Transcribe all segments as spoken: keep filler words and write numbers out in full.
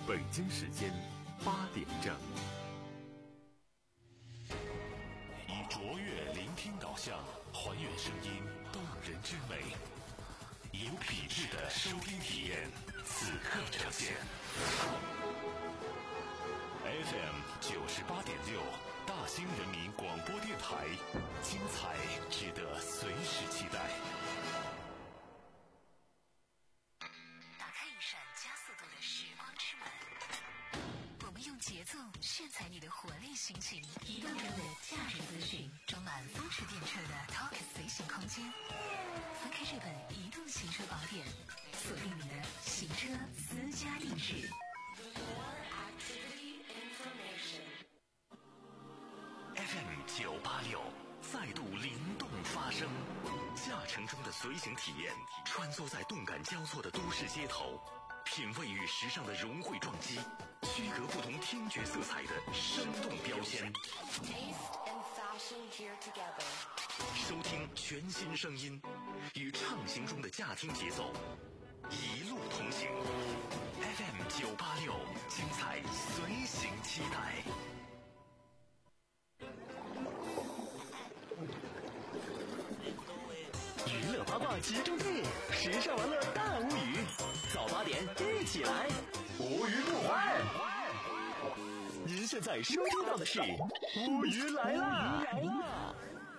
北京时间八点整。以卓越聆听导向，还原声音动人之美，有品质的收听体验，此刻呈现。F M 九十八点六，大兴人民广播电台，精彩值得随时期待。 打开一扇加速度的时光之门，我们用节奏炫彩你的活力心情，移动中的驾驶资讯，装满风驰电掣的 Talk 随行空间。翻开这本移动行车宝典，锁定你的行车私家定制。 F M 九八六再度灵动发声，驾乘中的随行体验，穿梭在动感交错的都市街头，品味与时尚的融汇撞击，区隔不同听觉色彩的生动标签。收听全新声音，与畅行中的驾听节奏，一路同行。F M 九八六，精彩随行期待。娱乐八卦集中地，时尚玩乐大无语，早八点一起来，无语不欢。您现在收听到的是无语来啦！来啦！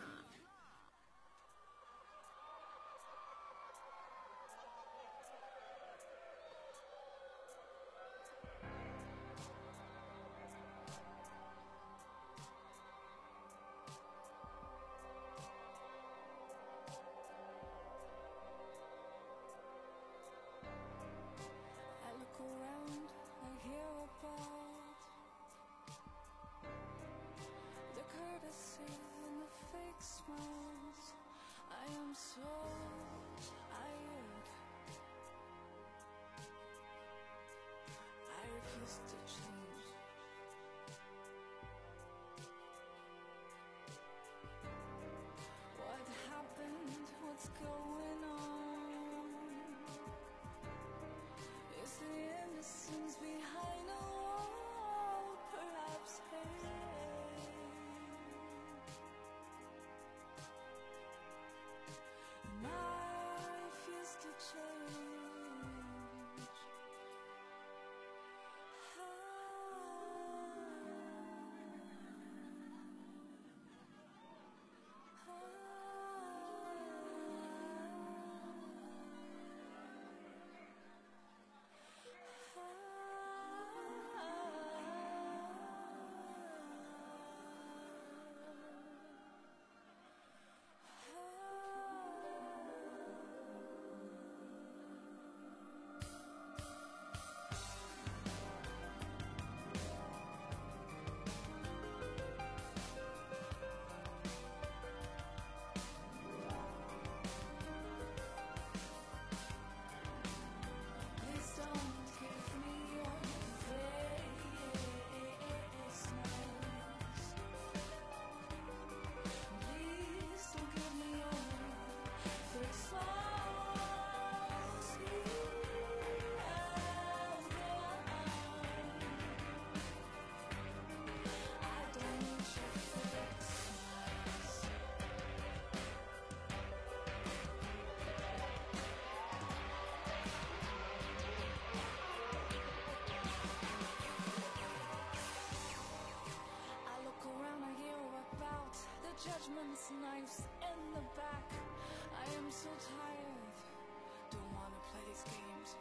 Knives in the back. I am so tired, don't wanna play these games.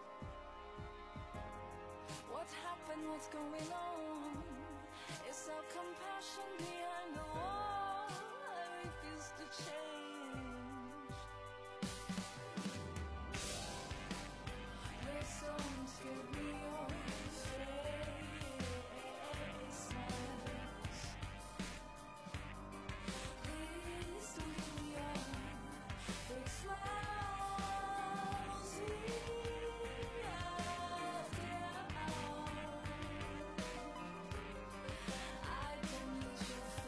What happened, what's going on? Is there compassion behind the wall? I refuse to change. Please don't give me your face. I don't need your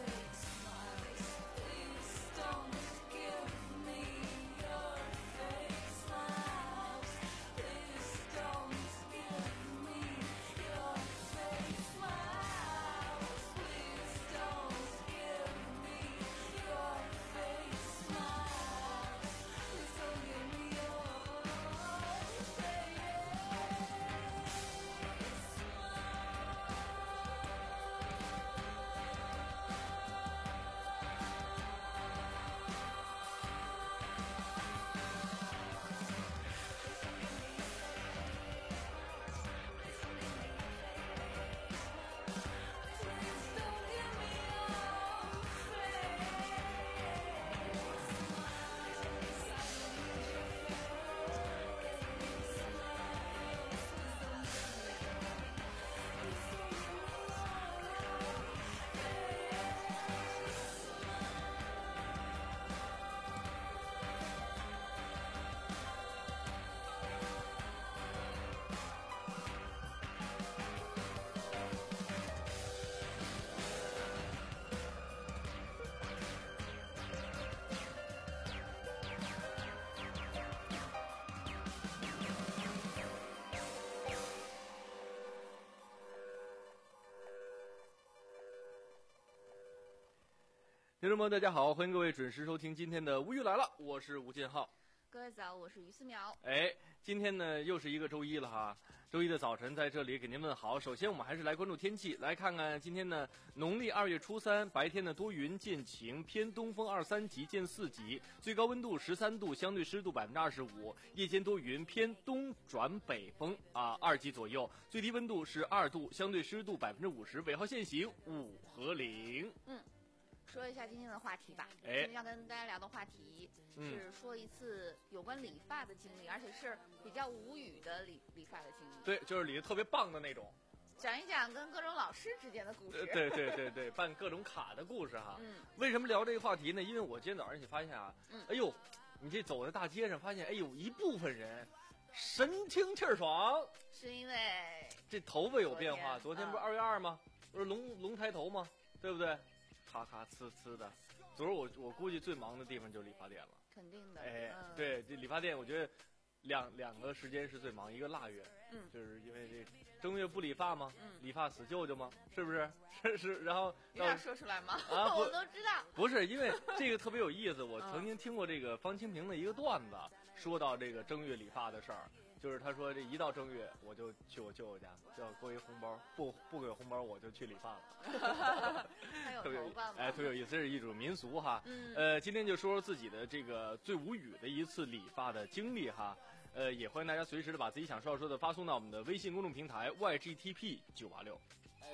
听众朋友大家好，欢迎各位准时收听今天的无语来了，我是吴建浩。 各位早，我是于思苗。 哎，今天呢又是一个周一了哈，周一的早晨在这里给您问好。首先我们还是来关注天气，来看看今天呢农历二月初三，白天呢多云见晴，偏东风二三级见四级，最高温度十三度，相对湿度百分之二十五，夜间多云，偏东转北风啊二级左右，最低温度是二度，相对湿度百分之五十，尾号限行五和零。 嗯。说一下今天的话题吧。 哎， 今天要跟大家聊的话题是说一次有关理发的经历，嗯、而且是比较无语的理理发的经历。 对，就是理的特别棒的那种。 讲一讲跟各种老师之间的故事。 呃、对对对对，办各种卡的故事哈。 嗯。 为什么聊这个话题呢？因为我今天早上起发现啊， 嗯， 哎呦，你这走在大街上，发现哎呦，一部分人神清气爽， 是因为这头发有变化。昨天, 昨天不是二月二吗？ 嗯、 不是龙龙抬头吗？对不对？咔咔呲呲的，昨儿我我估计最忙的地方就是理发店了。 肯定的。 哎， 嗯、 对，这理发店我觉得两两个时间是最忙，一个腊月， 嗯， 就是因为这正月不理发嘛， 嗯， 理发死舅舅嘛，是不是？是是，然后有点说出来吗？ 啊， 我都知道。 不是，因为这个特别有意思，我曾经听过这个方清平的一个段子，说到这个正月理发的事儿。就是他说这一到正月我就去我舅舅家要给我一红包，不不给红包我就去理发了。还有头发吗？ 哎，特别有意思，这是一种民俗哈。 嗯。 呃，今天就说说自己的这个最无语的一次理发的经历哈。呃，也欢迎大家随时的把自己想说要说的发送到我们的微信公众平台 Y G T P 九八六。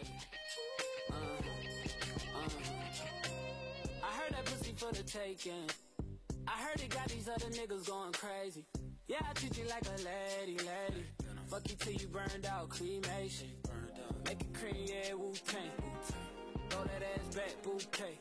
I heard it got these other niggas going crazy. Yeah, I treat you like a lady, lady. Fuck you till you burned out, cremation. Make it cream, yeah, Wu-Tang. Throw that ass back, bouquet.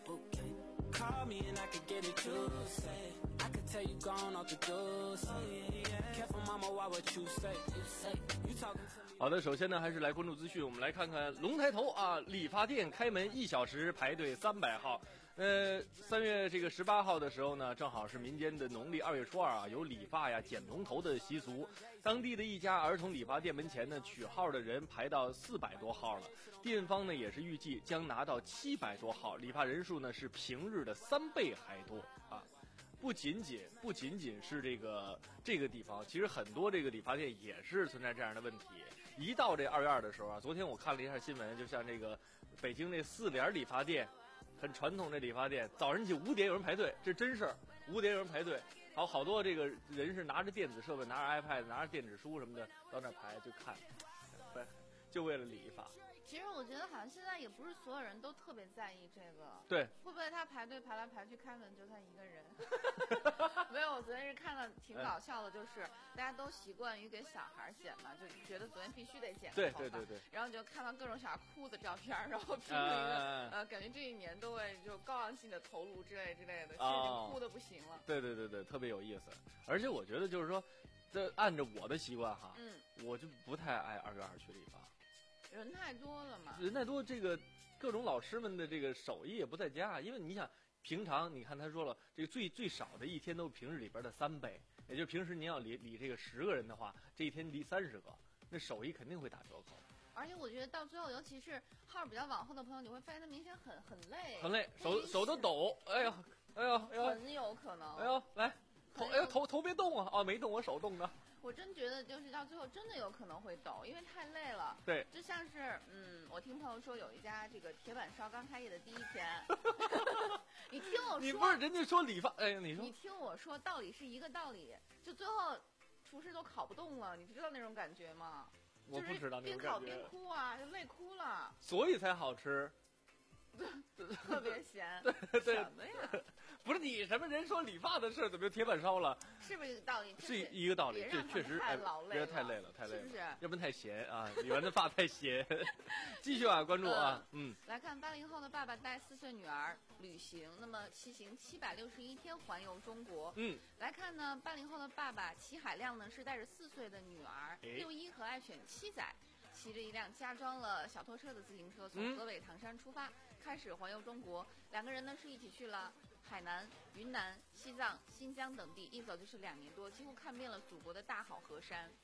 Call me and I could get it, you say. I could tell you gone off the doors. Careful, mama, why what you say? You say you talking to me. 好的，首先呢，还是来关注资讯。我们来看看龙抬头啊，理发店开门一小时，排队三百号。呃，三月这个十八号的时候呢，正好是民间的农历二月初二啊，有理发呀、剪龙头的习俗。当地的一家儿童理发店门前呢，取号的人排到四百多号了。店方呢也是预计将拿到七百多号，理发人数呢是平日的三倍还多啊。不仅仅不仅仅是这个这个地方，其实很多这个理发店也是存在这样的问题。一到这二月二的时候啊，昨天我看了一下新闻，就像这个北京这四联理发店。很传统的理发店，早晨起五点有人排队，这真事儿。五点有人排队，还有好多这个人是拿着电子设备，拿着 iPad， 拿着电子书什么的到那排就看，就为了理一发。 其实我觉得好像现在也不是所有人都特别在意这个。 对。 会不会他排队排来排去，开门就他一个人？没有，我昨天是看了挺搞笑的，就是大家都习惯于给小孩剪嘛，就觉得昨天必须得剪。 对对对对。 然后就看到各种小孩哭的照片，然后拼命的呃，感觉这一年都会就高昂性的投入之类之类的，心里哭的不行了。 对对对对，特别有意思。而且我觉得就是说，这按照我的习惯哈， 嗯， 我就不太爱二月二去理发。 人太多了嘛， 人太多，这个各种老师们的这个手艺也不在家，因为你想平常你看他说了，这个最最少的一天都是平日里边的三倍，也就是平时您要理理这个十个人的话，这一天理三十个，那手艺肯定会打折扣。 而且我觉得到最后，尤其是号比较往后的朋友，你会发现他明显很很累， 很累，手手都抖，哎呀，哎呀，哎呀， 很有可能， 哎呦，来头，哎呦头头别动啊，啊没动，我手动的。 我真觉得就是到最后真的有可能会抖，因为太累了。 对， 就像是嗯，我听朋友说有一家这个铁板烧刚开业的第一天，你听我说， 你不是人家说理发，哎呀，你说， 你听我说，道理是一个道理，就最后厨师都烤不动了，你知道那种感觉吗？ 我不知道那种感觉。 边烤边哭啊，就累哭了。 所以才好吃。 特别咸， 对对， 什么呀？ 不是你什么人说理发的事，怎么就铁板烧了？ 是不是一个道理？ 是一个道理，这确实太劳累了， 太累了，太累了， 是不是？ 要不然太咸啊，理完的发太咸。继续啊，关注啊，嗯。 来看八零后的爸爸带四岁女儿旅行，那么骑行七百六十一天环游中国。 嗯。 来看呢，八零后的爸爸齐海亮呢是带着四岁的女儿六一和爱犬七仔。骑着一辆加装了小拖车的自行车从河北唐山出发，嗯、开始环游中国。两个人呢是一起去了海南、云南、西藏、新疆等地，一走就是两年多，几乎看遍了祖国的大好河山。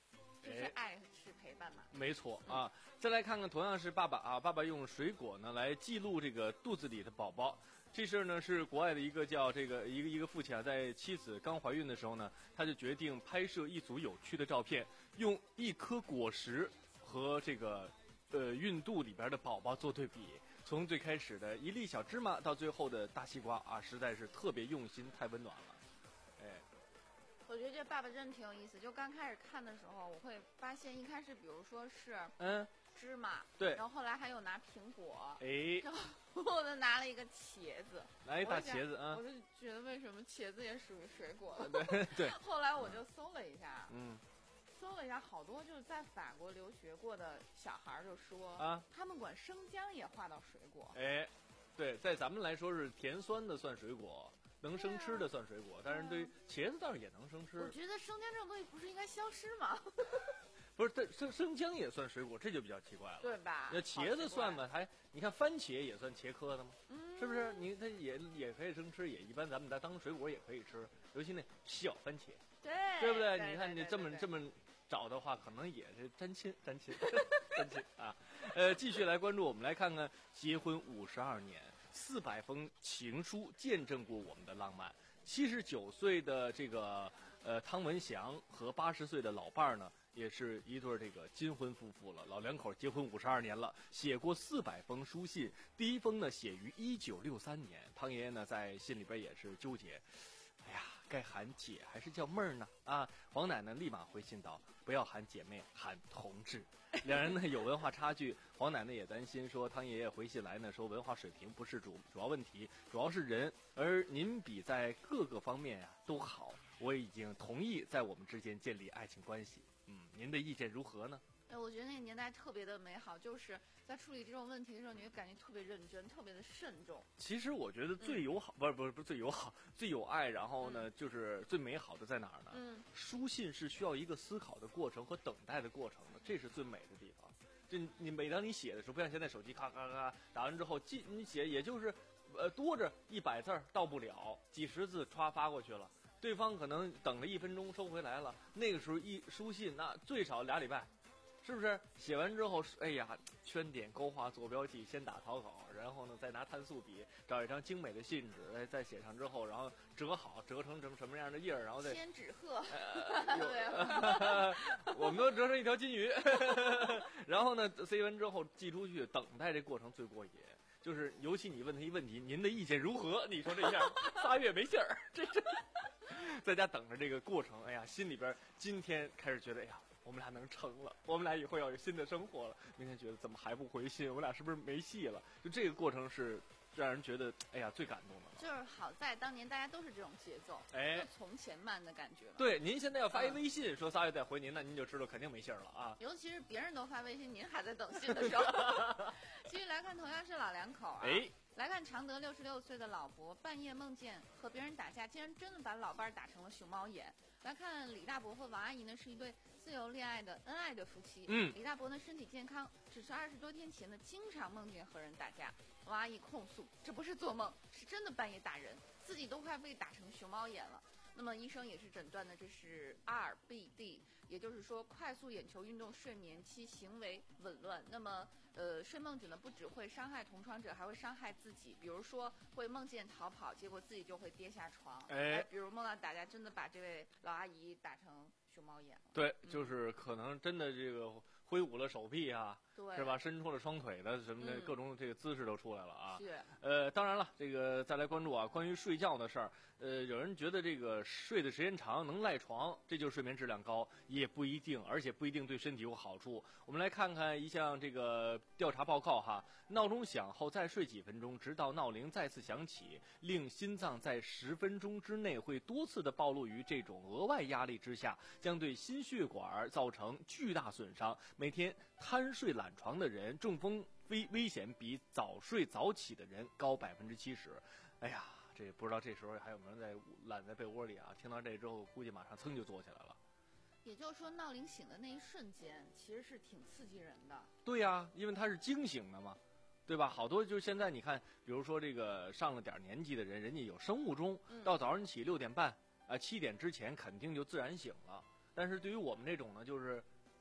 这是爱是陪伴嘛？ 没错啊。再来看看，同样是爸爸啊，爸爸用水果呢来记录这个肚子里的宝宝。这事儿呢是国外的一个叫这个一个一个父亲啊，在妻子刚怀孕的时候呢，他就决定拍摄一组有趣的照片，用一颗果实和这个呃孕肚里边的宝宝做对比，从最开始的一粒小芝麻到最后的大西瓜啊，实在是特别用心，太温暖了。哎， 我觉得这爸爸真的挺有意思。就刚开始看的时候，我会发现一开始，比如说是嗯芝麻， 对， 然后后来还有拿苹果， 哎， 然后呢拿了一个茄子， 拿一大茄子啊， 我就觉得为什么茄子也属于水果？ 对对。 后来我就搜了一下， 嗯。 搜了一下，好多就是在法国留学过的小孩就说啊， 他们管生姜也划到水果。 哎，对，在咱们来说是甜酸的算水果，能生吃的算水果， 啊、 但是对茄子倒是也能生吃。 我觉得生姜这种东西不是应该消失吗？ 不是，这生生姜也算水果，这就比较奇怪了， 对吧？ 那茄子算吗？还你看番茄也算茄科的吗？ 嗯、 是不是？你它也也可以生吃，也一般咱们当当水果也可以吃，尤其那小番茄， 对对不对？ 对你看你这么对对对这么找的话，可能也是沾亲沾亲沾亲啊。呃，继续来关注，我们来看看结婚五十二年，四百封情书见证过我们的浪漫。七十九岁的这个呃汤文祥和八十岁的老伴儿呢，也是一对这个金婚夫妇了。老两口结婚五十二年了，写过四百封书信。第一封呢写于一九六三年，汤爷爷呢在信里边也是纠结，哎呀，该喊姐还是叫妹儿呢？啊，黄奶奶立马回信道：“不要喊姐妹，喊同志。”两人呢有文化差距，黄奶奶也担心说，汤爷爷回信来呢说文化水平不是主主要问题，主要是人，而您比在各个方面呀、啊、都好，我已经同意在我们之间建立爱情关系。嗯，您的意见如何呢？ 哎，我觉得那个年代特别的美好，就是在处理这种问题的时候，你会感觉特别认真，特别的慎重。 其实我觉得最友好，嗯、不是不是不是最友好，最有爱，然后呢，嗯、就是最美好的在哪儿呢？ 嗯， 书信是需要一个思考的过程和等待的过程的，这是最美的地方。就你每当你写的时候，不像现在手机咔咔咔打完之后，记你写也就是，呃，多着一百字到不了，几十字歘发过去了，对方可能等了一分钟收回来了，那个时候一书信那最少俩礼拜。是不是写完之后，哎呀，圈点勾画坐标记，先打草稿，然后呢再拿碳素笔找一张精美的信纸，再再写上之后，然后折好，折成成什么样的印儿，然后再千纸鹤， 呃、我们都折成一条金鱼，然后呢塞完之后寄出去，等待这过程最过瘾。就是尤其你问他一问题，您的意见如何？你说这下仨月没信儿，这这在家等着这个过程，哎呀，心里边今天开始觉得，哎呀。我们俩能成了，我们俩以后要有新的生活了。明天觉得怎么还不回信？我们俩是不是没戏了？就这个过程是让人觉得，哎呀，最感动的了。 就是好在当年大家都是这种节奏， 哎， 从前慢的感觉。 对，您现在要发一微信、嗯、说仨月再回您，那您就知道肯定没信了啊。 尤其是别人都发微信，您还在等信的时候。继续来看，同样是老两口啊。 哎。 来看常德六十六岁的老伯，半夜梦见和别人打架，竟然真的把老伴儿打成了熊猫眼。来看李大伯和王阿姨呢，是一对自由恋爱的恩爱的夫妻。 嗯， 李大伯呢身体健康，只是二十多天前呢经常梦见和人打架。王阿姨控诉这不是做梦，是真的半夜打人，自己都快被打成熊猫眼了。那么医生也是诊断的这是 R B D， 也就是说快速眼球运动睡眠期行为紊乱。那么呃，睡梦者呢不只会伤害同床者，还会伤害自己，比如说会梦见逃跑，结果自己就会跌下床。 哎， 比如梦到打架，真的把这位老阿姨打成熊猫眼了。 对，就是可能真的这个挥舞了手臂啊。 对， 是吧？伸出了双腿的什么的、 嗯、 各种这个姿势都出来了啊。 是。 呃，当然了，这个再来关注啊，关于睡觉的事儿。呃，有人觉得这个睡的时间长能赖床，这就是睡眠质量高，也不一定，而且不一定对身体有好处。我们来看看一项这个调查报告哈，闹钟响后再睡几分钟，直到闹铃再次响起，令心脏在十分钟之内会多次的暴露于这种额外压力之下，将对心血管造成巨大损伤。每天贪睡懒床的人中风危危险比早睡早起的人高百分之七十。哎呀，这不知道这时候还有没有人在懒在被窝里啊？听到这之后，估计马上噌就坐起来了。 也就是说，闹铃醒的那一瞬间，其实是挺刺激人的。 对呀、啊，因为他是惊醒的嘛，对吧？好多就是现在你看，比如说这个上了点年纪的人，人家有生物钟，到早上起六点半啊七点之前肯定就自然醒了。但是对于我们这种呢，就是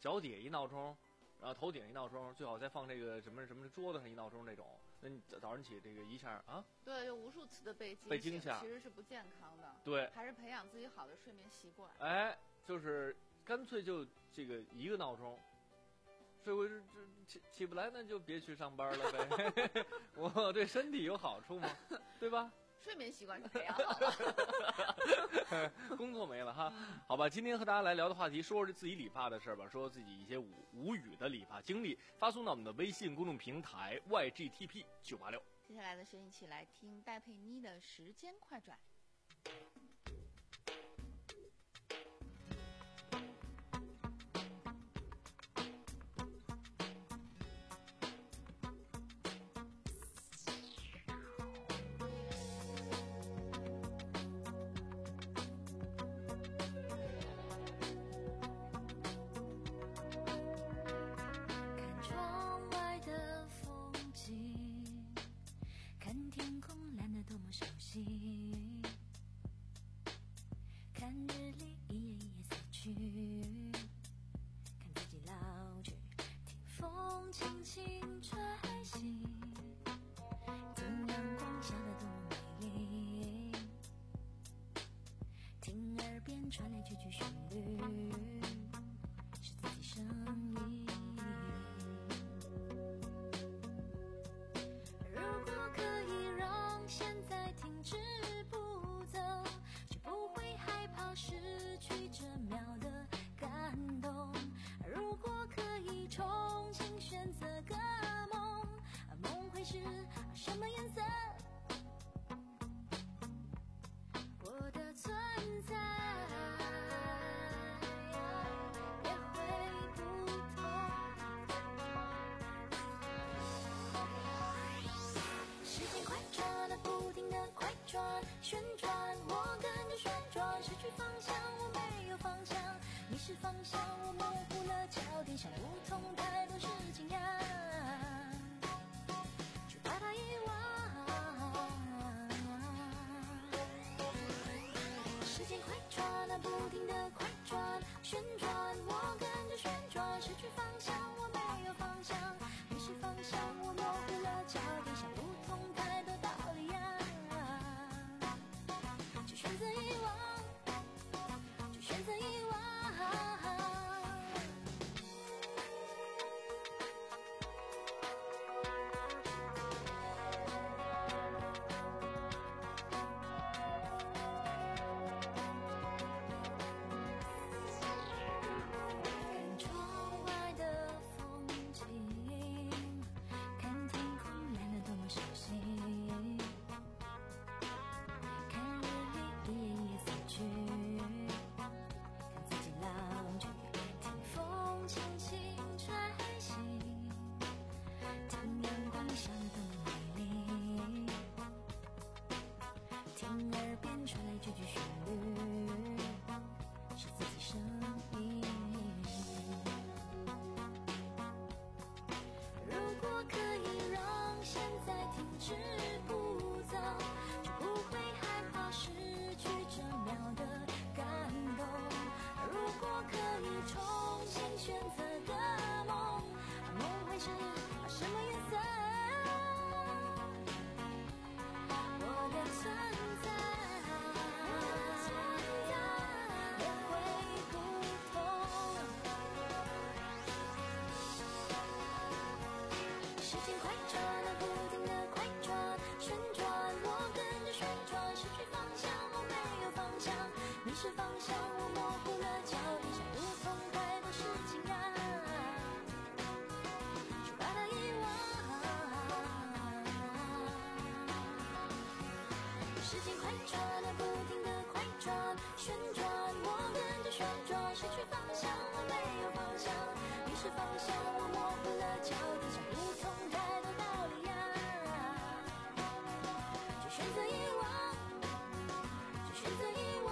脚底一闹钟，然后头顶一闹钟，最好再放这个什么什么桌子上一闹钟那种。那你早上起这个一下啊， 对，就无数次的被惊被惊吓， 其实是不健康的。 对， 还是培养自己好的睡眠习惯。 哎，就是干脆就这个一个闹钟。睡回起起不来，那就别去上班了呗。我对身体有好处吗？对吧？ 睡眠习惯是培养好了。 工作没了哈，好吧。今天和大家来聊的话题，说是自己理发的事儿吧，说自己一些无无语的理发经历，发送到我们的微信公众平台 Y G T P 九八六。 接下来的是一起来听戴佩妮的《时间快转》。 传来句句旋律，是自己声音。如果可以让现在停止不走，就不会害怕失去这秒的感动。如果可以重新选择个梦，梦会是什么颜色？我的存在旋转，我跟着旋转，失去方向，我没有方向，迷失方向，我模糊了焦点，想不通太多事情呀，就把它遗忘。时间快转啊，不停地快转，旋转，我跟着旋转，失去方向，我没有方向，迷失方向，我模糊了焦点，想不通太多道理呀。选择遗忘，就选择遗忘。看窗外的风景，看天空蓝得多么熟悉。方向，我模糊了焦点，想不通太多事情啊，就把它遗忘。时间快转啊，不停地快转，旋转，我跟着旋转，失去方向，我没有方向，迷失方向，我模糊了焦点，想不通太多道理啊，就选择遗忘，就选择遗忘。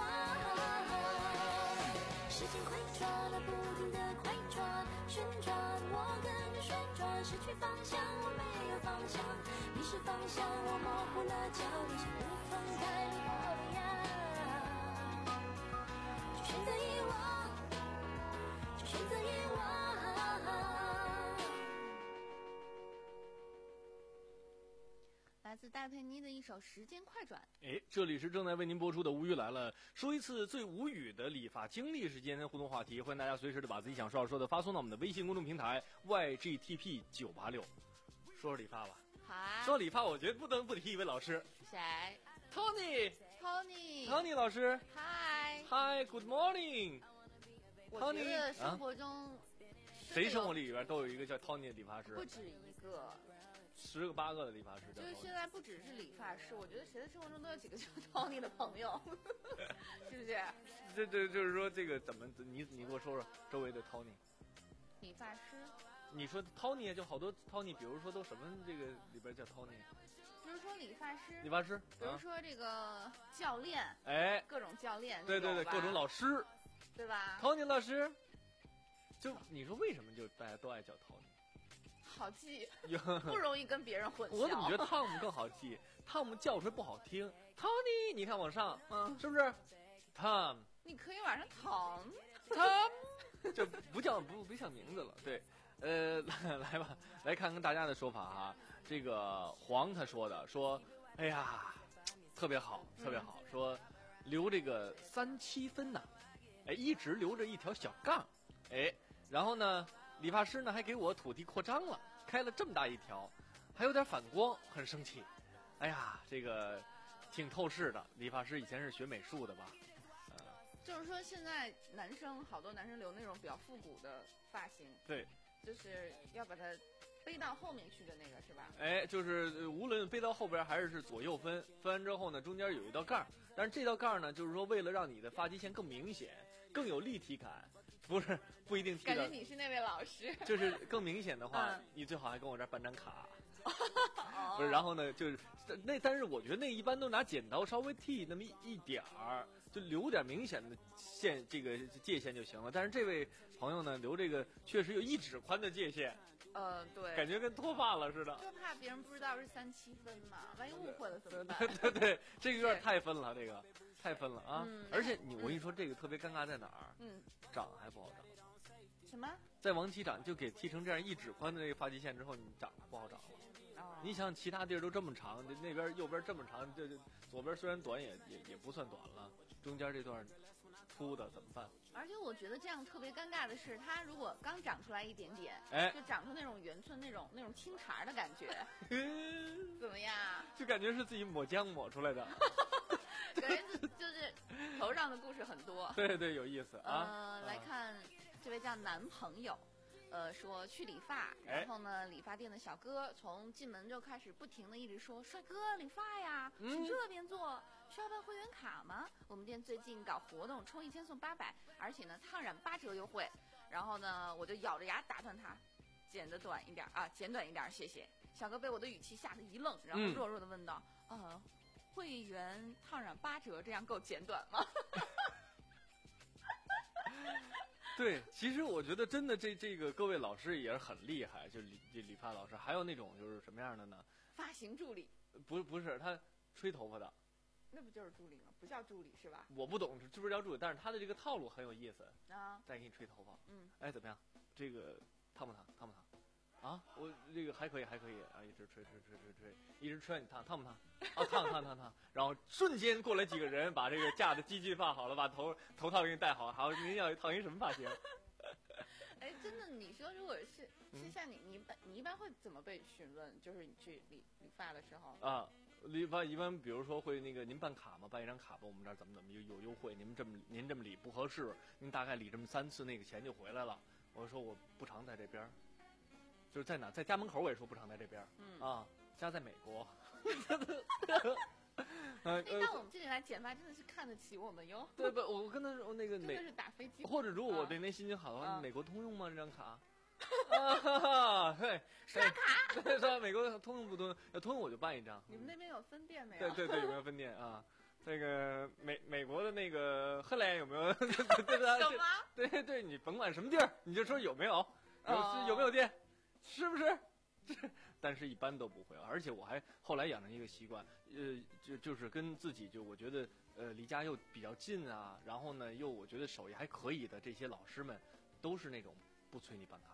时间快转啊，不停地快转，旋转，我跟着旋转，失去方向，我没有方向，迷失方向，我模糊了焦点，想不通太多道理啊，就选择遗忘，就选择遗忘。 戴佩妮的一首《时间快转》。 哎，这里是正在为您播出的《无语来了》，说一次最无语的理发经历是今天的互动话题，欢迎大家随时的把自己想说要说的发送到我们的微信公众平台 Y G T P 九八六。说说理发吧。 好啊。 说理发，我觉得不能不提一位老师。 谁 ？Tony。Tony。 Tony 老师。 Hi。 Hi。Good morning。 我觉得生活中、啊， 谁生活里边都有一个叫 Tony 的理发师， 不止一个。 十个八个的理发师， 就是现在不只是理发师，我觉得谁的生活中都有几个叫 Tony 的朋友，是不是？ 这这就是说这个怎么你你给我说说周围的 Tony 理发师？ 你说 Tony 就好多 Tony， 比如说都什么这个里边叫 Tony？ 比如说理发师， 理发师， 比如说这个教练， 哎， 各种教练， 对对对，各种老师， 对吧 ？Tony 老师，就你说为什么就大家都爱叫 Tony？ 好记，不容易跟别人混淆。 我怎么觉得汤姆更好记？汤姆叫出来不好听。Tony， 你看往上，嗯，是不是 ？Tom， 你可以往上躺 ，Tom， 就不叫不不像名字了。对，呃，来来吧，来看看大家的说法哈。这个黄他说的说，哎呀，特别好，特别好，嗯、说留这个三七分呐，哎，一直留着一条小杠，哎，然后呢。理发师呢还给我土地扩张了，开了这么大一条，还有点反光，很生气。哎呀，这个挺透视的。理发师以前是学美术的吧？呃， 就是说现在男生好多男生留那种比较复古的发型， 对， 就是要把它背到后面去的那个是吧？ 哎，就是无论背到后边还是左右分，分完之后呢，中间有一道杠，但是这道杠呢，就是说为了让你的发际线更明显、更有立体感。不是不一定剃感觉你是那位老师， 就是更明显的话，嗯、你最好还跟我这儿办张卡，不是？然后呢，就是那，但是我觉得那一般都拿剪刀稍微剃那么一一点儿，就留点明显的线，这个界限就行了。但是这位朋友呢，留这个确实有一指宽的界限， 呃，对， 感觉跟脱发了似的， 就怕别人不知道是三七分嘛，万一误会了怎么办？ 对对对，这个有点太分了，这个。太分了啊！ 嗯、 而且你，我跟你说，这个特别尴尬在哪儿？ 嗯， 长还不好长。 什么？ 再往起长，就给剃成这样一指宽的这个发际线之后，你长不好长了。 哦、 你想，其他地儿都这么长，那边右边这么长，这这左边虽然短也也也不算短了，中间这段秃的怎么办？ 而且我觉得这样特别尴尬的是，它如果刚长出来一点点， 哎， 就长出那种圆寸那种那种青茬的感觉，怎么样？ 就感觉是自己抹浆抹出来的。 感觉就是头上的故事很多， 对对，有意思啊。 呃，来看这位叫男朋友，呃，说去理发，然后呢，理发店的小哥从进门就开始不停的一直说：“帅哥，理发呀，请这边坐，需要办会员卡吗？我们店最近搞活动，充一千送八百，而且呢，烫染八折优惠。”然后呢，我就咬着牙打断他，剪得短一点啊，剪短一点，谢谢。小哥被我的语气吓得一愣，然后弱弱的问道：“嗯、呃。”会员烫染八折，这样够简短吗？ 对，其实我觉得真的这这个各位老师也是很厉害，就是理理发老师，还有那种就是什么样的呢？ 发型助理？ 不不是，他吹头发的。 那不就是助理吗？不叫助理是吧？ 我不懂是不是叫助理，但是他的这个套路很有意思啊。 再给你吹头发， 嗯， 哎，怎么样？这个烫不烫？烫不烫？啊，我这个还可以，还可以啊，一直吹吹吹吹吹，一直吹，你烫烫不烫？啊，烫烫烫烫，然后瞬间过来几个人，把这个架的机具放好了，把头头套给你戴好，好，您要烫一什么发型？ 哎，真的，你说如果是是像你，你你一般会怎么被询问？就是你去理理发的时候啊，理发一般比如说会那个您办卡吗？办一张卡吧，我们这儿怎么怎么有有优惠，您这么您这么理不合适，您大概理这么三次，那个钱就回来了。我说我不常在这边。就是在哪，在家门口我也说不常在这边， 嗯啊，家在美国。 呃，到我们这里来剪发真的是看得起我们哟。 对不？我跟他说那个美， 真的是打飞机。 或者如果我对那心情好的话， 啊、 美国通用吗？这张卡？啊，对， 刷卡。 对，刷美国通用不通用？要通用我就办一张。 你们那边有分店没有？ 对对对，有没有分店啊？那个美美国的那个荷兰有没有？对什么？ 对对，你甭管什么地儿，你就说有没有，有、哦、有没有店。是不是？但是一般都不会，而且我还后来养成一个习惯，呃，就就是跟自己就我觉得呃离家又比较近啊，然后呢又我觉得手艺还可以的这些老师们，都是那种不催你办卡的了。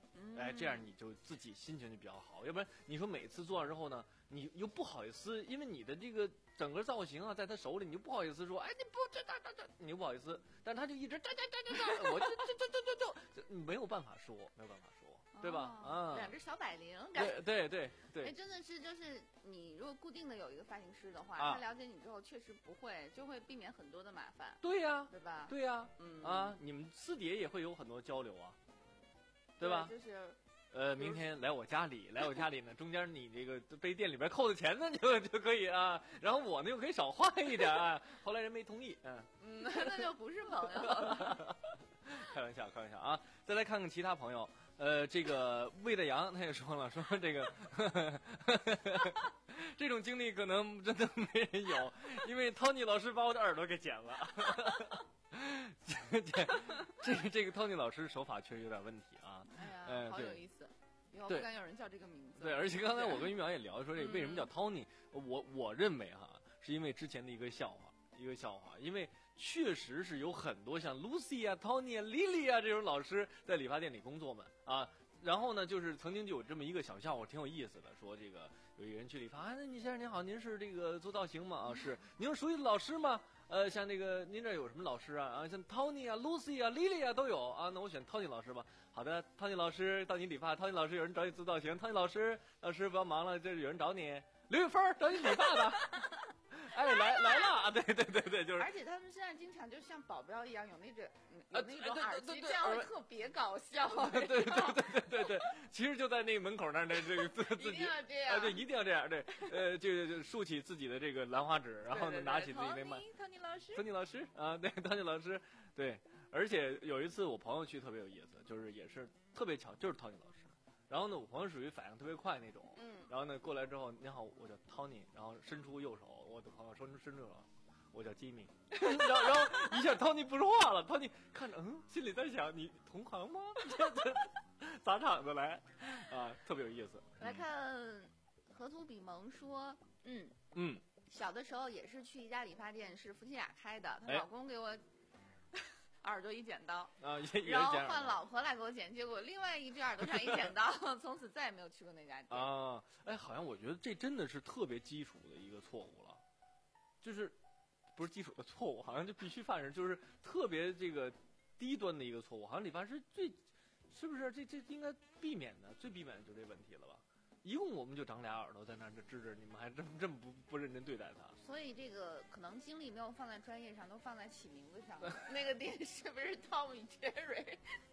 嗯、 哎，这样你就自己心情就比较好。要不然你说每次做完之后呢，你又不好意思，因为你的这个整个造型啊，在他手里，你就不好意思说，哎，你不这这这这，你又不好意思，但他就一直这这这这这，我这这这这这这，这没有办法说，没有办法说。对吧？ 哦、 啊， 两只小百灵， 对对对对。 哎，真的是，就是你如果固定的有一个发型师的话， 啊、 他了解你之后，确实不会，就会避免很多的麻烦。 对呀、啊， 对吧？ 对呀、啊， 嗯啊，你们私底下也会有很多交流啊，对吧？ 对就是呃，明天来我家里，来我家里呢，中间你这个被店里边扣的钱呢，就就可以啊，然后我呢又可以少花一点啊。后来人没同意，嗯嗯，那就不是朋友了。 开玩笑，开玩笑啊！再来看看其他朋友。呃，这个魏大洋他也说了，说这个呵呵呵这种经历可能真的没人有，因为 Tony 老师把我的耳朵给剪了。这这个这个 Tony 老师手法确实有点问题啊。 哎呀， 呃、 好有意思。以后不敢有人叫这个名字。 对，而且刚才我跟于淼也聊说，这为什么叫 Tony？、嗯、我我认为哈，是因为之前的一个笑话，一个笑话，因为。确实是有很多像 Lucy 啊、Tony 啊、Lily 啊这种老师在理发店里工作们啊。然后呢，就是曾经就有这么一个小笑话，挺有意思的。说这个有一个人去理发，啊，那你先生您好，您是这个做造型吗？啊，是。您有熟悉的老师吗？呃，像这个您这有什么老师啊？啊，像 Tony 啊、Lucy 啊、Lily 啊都有啊。那我选 Tony 老师吧。好的 ，Tony 老师到你理发 ，Tony 老师有人找你做造型 ，Tony 老师老师不要忙了，这有人找你，刘玉芬找你理发的。哎，来来了！对对对对，就是。 而且他们现在经常就像保镖一样，有那种有那种耳机，这样会特别搞笑。 对对对对对对，其实就在那个门口那儿，那这个自自己要这样啊，对，一定要这样，对，呃，就就竖起自己的这个兰花指，然后呢，拿起自己那麦。 Tony 老师 ，Tony 老师啊，对，Tony 老师，对。而且有一次我朋友去特别有意思，就是也是特别巧，就是 Tony 老师。然后呢，我朋友属于反应特别快那种， 嗯， 然后呢过来之后，你好，我叫 Tony，然后伸出右手，我的朋友伸出伸出右手，我叫 Jimmy， 然后然后一下 Tony 不说话了 ，Tony 看着，嗯，心里在想，你同行吗？砸场子来，啊，特别有意思。 来看河图比蒙说，嗯嗯， 小的时候也是去一家理发店，是夫妻俩开的，她哎老公给我。耳朵一剪刀啊，也然后换老婆来给我剪，结果另外一只耳朵上一剪刀，从此再也没有去过那家店啊。哎，好像我觉得这真的是特别基础的一个错误了，就是不是基础的错误，好像就必须犯人，就是特别这个低端的一个错误。好像理发师最是不是这这应该避免的，最避免的就这问题了吧？一共我们就长俩耳朵在那儿这支着，你们还这么这么不不认真对待他？ 所以这个可能精力没有放在专业上，都放在起名字上。那个店是不是 Tommy Jerry？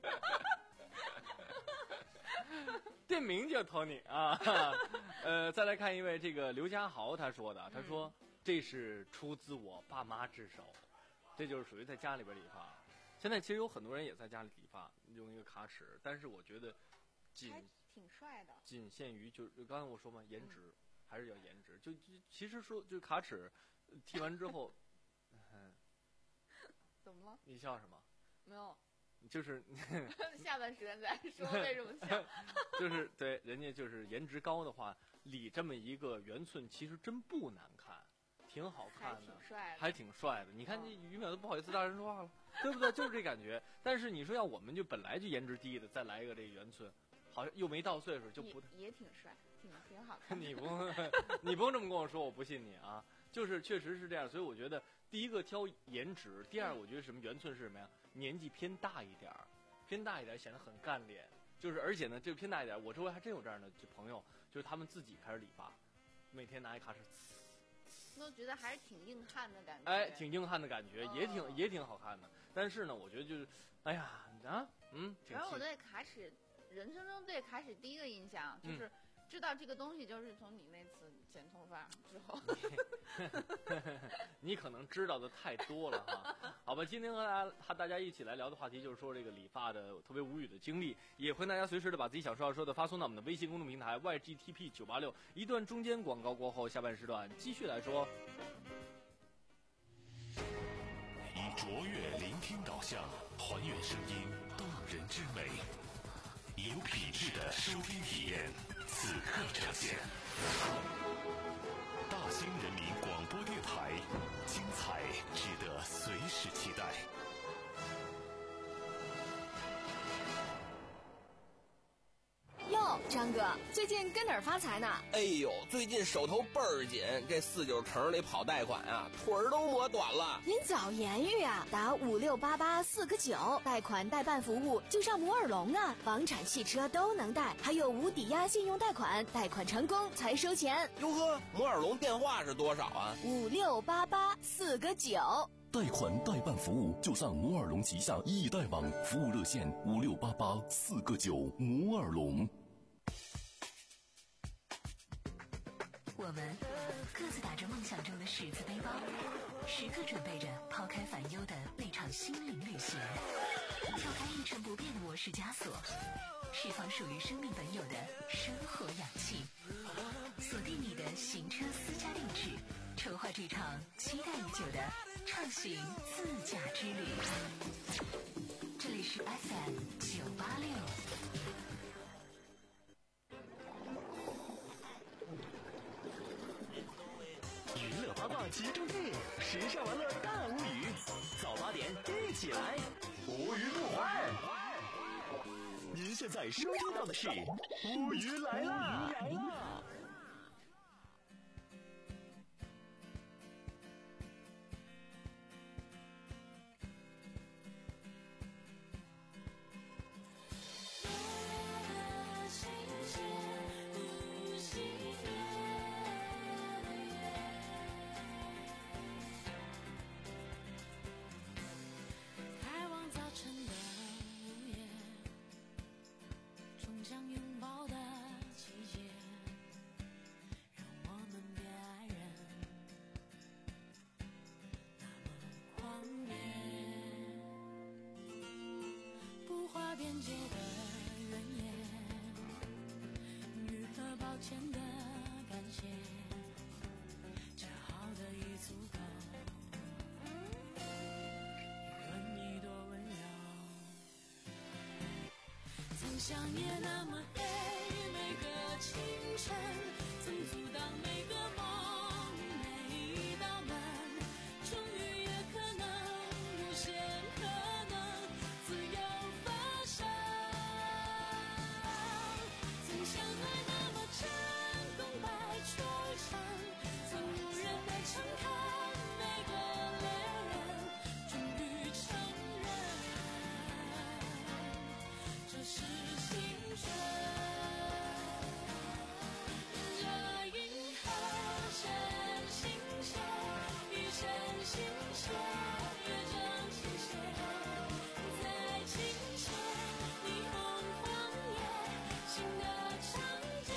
店名叫 Tony 啊。呃，再来看一位这个刘家豪他说的，他说、嗯、这是出自我爸妈之手，这就是属于在家里边理发。现在其实有很多人也在家里理发，用一个卡尺，但是我觉得仅。 挺帅的， 仅限于就是刚才我说嘛，颜值、嗯、还是要颜值。就就其实说，就卡尺剃完之后，嗯， 怎么了？ 你笑什么？ 没有， 就是下半时间再说为什么笑。 就是对人家就是颜值高的话，理这么一个圆寸其实真不难看，挺好看的， 还挺帅的， 还挺帅的。你看这于淼都不好意思大声说话了，对不对？就是这感觉。但是你说要我们就本来就颜值低的，再来一个这个圆寸。好像又没到岁数，就不也, 也挺帅，挺挺好看。 你不你不用这么跟我说，我不信你啊！就是确实是这样，所以我觉得第一个挑颜值，第二我觉得什么圆寸是什么呀？年纪偏大一点儿，偏大一点显得很干练。就是而且呢，这个偏大一点，我周围还真有这样的朋友，就是他们自己开始理发，每天拿一卡尺， 都觉得还是挺硬汉的感觉。 哎，挺硬汉的感觉， 哦、 也挺也挺好看的。但是呢，我觉得就是，哎呀啊，嗯， 然后我对卡尺。人生中对卡尺第一个印象就是知道这个东西，就是从你那次剪头发之后。 你可能知道的太多了哈。好吧，今天和大家和大家一起来聊的话题就是说这个理发的特别无语的经历，也欢迎大家随时的把自己想说要说的发送到我们的微信公众平台 Y G T P 九八六。一段中间广告过后，下半时段继续来说。 以卓越聆听导向，还原声音动人之美。有品质的收听体验，此刻呈现。大兴人民广播电台，精彩值得随时期待。 哟，张哥，最近跟哪儿发财呢？ 哎呦，最近手头倍儿紧，这四九城里跑贷款啊，腿儿都磨短了。 您早言语啊，打五六八八四个九，贷款代办服务就上摩尔龙啊，房产、汽车都能贷，还有无抵押信用贷款，贷款成功才收钱。 哟呵，摩尔龙电话是多少啊？ 五六八八四个九。 贷款代办服务就上摩尔龙旗下易贷网，服务热线五六八八四个九。摩尔龙。 我们各自打着梦想中的十字背包，时刻准备着抛开烦忧的那场心灵旅行，跳开一成不变的模式枷锁，释放属于生命本有的生活氧气，锁定你的行车私家定制，筹划这场期待已久的畅行自驾之旅。这里是 F M 九八六。 娱乐八卦集中地，时尚玩乐大无语，早八点一起来，无语不坏。您现在收听到的是无语来啦！ 边界的原野，愈合抱歉的感谢，这好的已足够。一吻一朵温柔，曾想也那么黑，每个清晨曾阻挡每个梦，每一道门，终于也可能无限可能自由。曾相爱那么真，功败垂成，曾无人的诚恳，每个恋人终于承认，这是青春。沿着银河线星线，一线星线，越正倾斜，在清晨霓虹荒野，新的长街，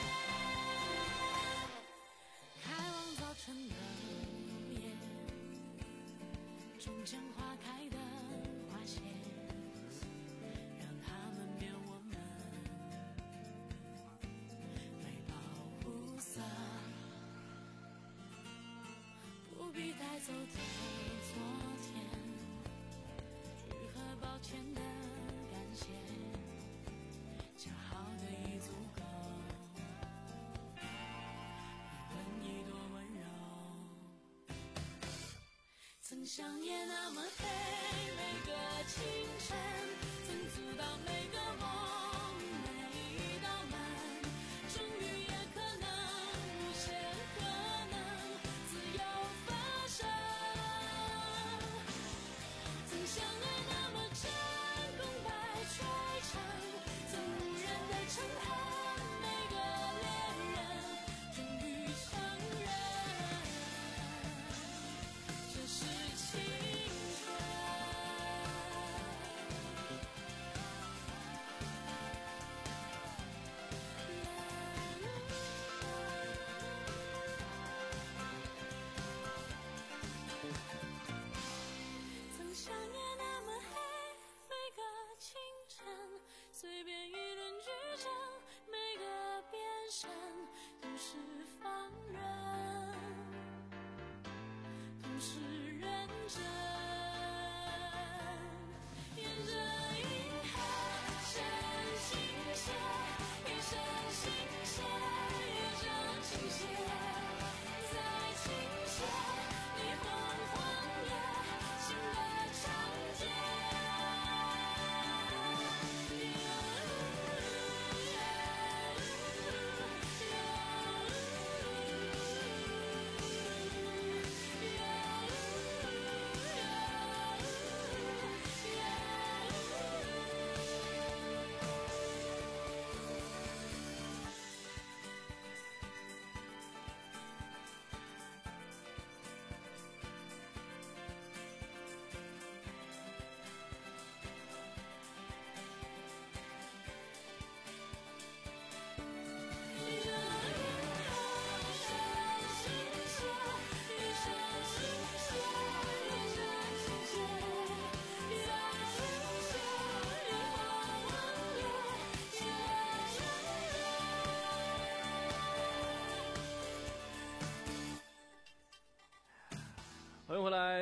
开往早晨的午夜，终将花开的花谢，让他们变我们为保护色，不必带走的昨天，愈合抱歉的感谢，这好的已足够。一吻一朵温柔，曾想也那么黑，每个清晨曾阻挡每个梦，每一道门，终于也可能无限可能自由发生。曾相爱那么真，功败垂成，曾无人的诚恳，每个恋人终于承认，这是青春。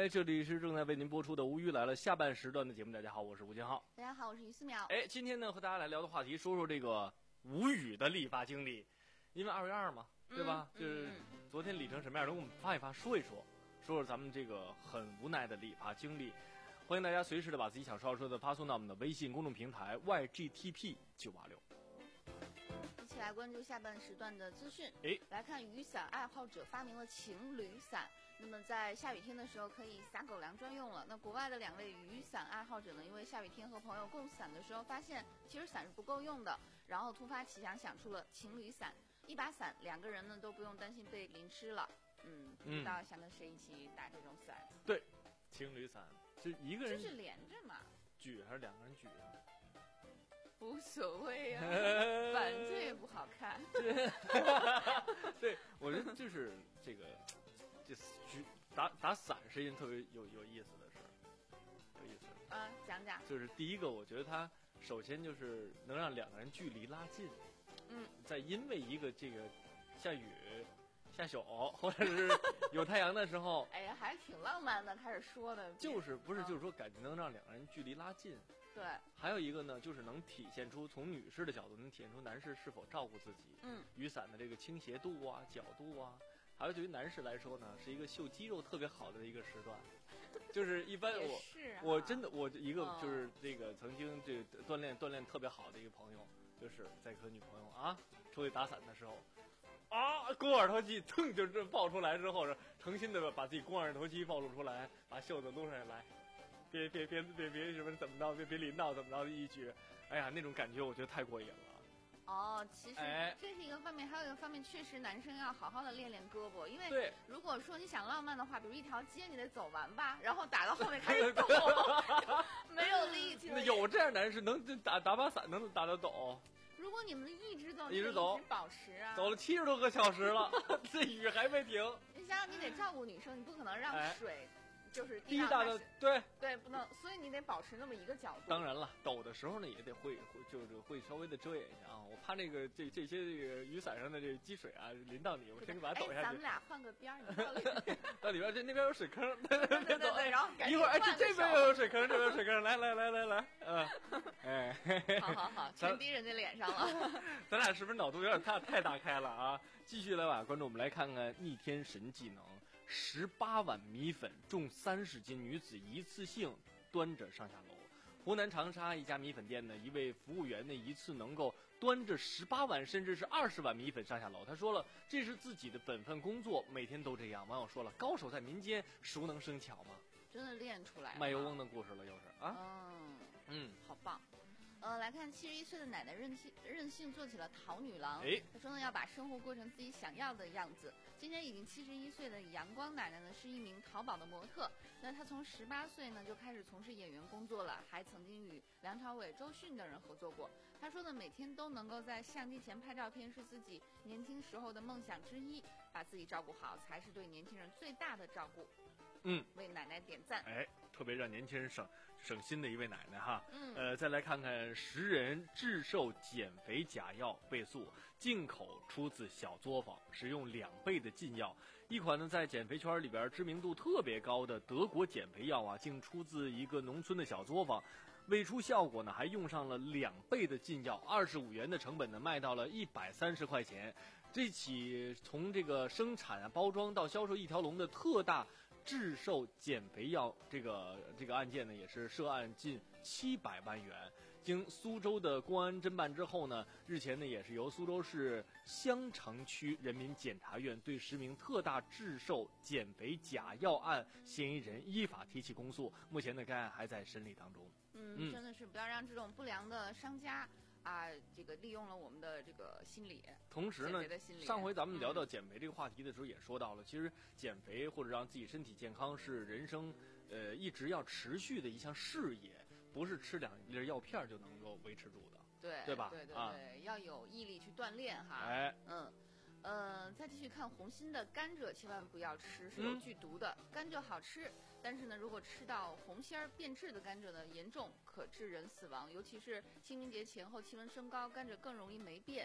哎，这里是正在为您播出的《无语来了》下半时段的节目。大家好，我是吴金浩。 大家好，我是于思淼。 哎，今天呢和大家来聊的话题，说说这个无语的理发经历。因为二月二嘛，对吧？ 嗯、 就是昨天理成什么样，能给我们发一发，说一说，说说咱们这个很无奈的理发经历。欢迎大家随时的把自己想说说的发送到我们的微信公众平台 Y G T P 九八六。 一起来关注下半时段的资讯。 哎， 来看雨伞爱好者发明了情侣伞，那么在下雨天的时候可以撒狗粮专用了。那国外的两位雨伞爱好者呢，因为下雨天和朋友共伞的时候，发现其实伞是不够用的，然后突发奇想想出了情侣伞。一把伞，两个人呢都不用担心被淋湿了。嗯，不知道想跟谁一起打这种伞？ 嗯、对，情侣伞是一个人， 就是连着嘛， 举还是两个人举啊？ 无所谓啊，反正也不好看。 对，我觉得就是这个，这举打打伞是一件特别有有意思的事儿，有意思。 啊，讲讲。 就是第一个，我觉得它首先就是能让两个人距离拉近。 嗯， 在因为一个这个下雨、下雪或者是有太阳的时候， 哎呀，还是挺浪漫的。开始说的就是不是就是说感觉能让两个人距离拉近。 对， 还有一个呢，就是能体现出从女士的角度能体现出男士是否照顾自己。 嗯， 雨伞的这个倾斜度啊、角度啊，还有对于男士来说呢，是一个秀肌肉特别好的一个时段。就是一般我、 啊、 我真的我一个就是这个曾经这个锻炼锻炼特别好的一个朋友，就是在和女朋友啊出去打伞的时候。啊！肱二头肌腾就这爆出来之后，诚心的把自己肱二头肌暴露出来，把袖子撸上来，别别别别别什么怎么着，别别淋到怎么着的一举，哎呀，那种感觉我觉得太过瘾了。 哦，其实哎、 这是一个方面，还有一个方面，确实男生要好好的练练胳膊，因为对， 如果说你想浪漫的话，比如一条街你得走完吧，然后打到后面开始抖，没有力气了。 有这样男士能打打把伞能打得抖。 如果你们一直走， 一直走， 一直保持啊， 走了七十多个小时了，这雨还没停。 你想想，你得照顾女生，你不可能让水、哎、就是滴答的，对对，不能，所以你得保持那么一个角度。 当然了，抖的时候呢，也得会会就是会稍微的遮掩一下啊，我怕那个这这些这个雨伞上的这个积水啊淋到你，我先把它抖下去。 哎，咱们俩换个边儿，你到里边， 到里边这那边有水坑， 对对对对，然后一会儿哎这这边又有水坑，这边有水坑，来来来来来，嗯，哎， 好好好，全滴人家脸上了。 咱俩是不是脑洞有点太太大开了啊？继续来吧，观众，我们来看看逆天神技能：十八碗米粉重三十斤，女子一次性端着上下楼。湖南长沙一家米粉店呢，一位服务员呢一次能够端着十八碗甚至是二十碗米粉上下楼。他说了，这是自己的本分工作，每天都这样。网友说了，高手在民间，孰能生巧吗？ 真的练出来了。 卖油翁的故事了，又是啊。 嗯嗯， 好棒。呃，来看七十一岁的奶奶任性任性做起了桃女郎。 哎， 她说呢，要把生活过成自己想要的样子。今年已经七十一岁的阳光奶奶呢，是一名淘宝的模特。那她从十八岁呢就开始从事演员工作了，还曾经与梁朝伟、周迅等人合作过。她说呢，每天都能够在相机前拍照片是自己年轻时候的梦想之一，把自己照顾好才是对年轻人最大的照顾。 嗯， 为奶奶点赞。 哎，特别让年轻人省省心的一位奶奶哈。 嗯， 呃，再来看看十人制售减肥假药被诉，进口出自小作坊，使用两倍的禁药。一款呢在减肥圈里边知名度特别高的德国减肥药啊，竟出自一个农村的小作坊。未出效果呢，还用上了两倍的禁药，二十五元的成本呢，卖到了一百三十块钱。这起从这个生产啊、包装到销售一条龙的特大制售减肥药这个这个案件呢，也是涉案近七百万元。经苏州的公安侦办之后呢，日前呢也是由苏州市襄城区人民检察院对十名特大制售减肥假药案嫌疑人依法提起公诉。目前呢，该案还在审理当中。 嗯，嗯真的是不要让这种不良的商家啊，这个利用了我们的这个心理。 同时呢，上回咱们聊到减肥这个话题的时候，也说到了，嗯、其实减肥或者让自己身体健康是人生，呃，一直要持续的一项事业，不是吃两粒药片就能够维持住的。 对， 对吧？ 对对对， 啊、 要有毅力去锻炼哈。 哎， 嗯。呃，再继续看红心的甘蔗，千万不要吃，是有剧毒的。嗯、甘蔗好吃，但是呢，如果吃到红心儿变质的甘蔗呢，严重可致人死亡。尤其是清明节前后气温升高，甘蔗更容易霉变。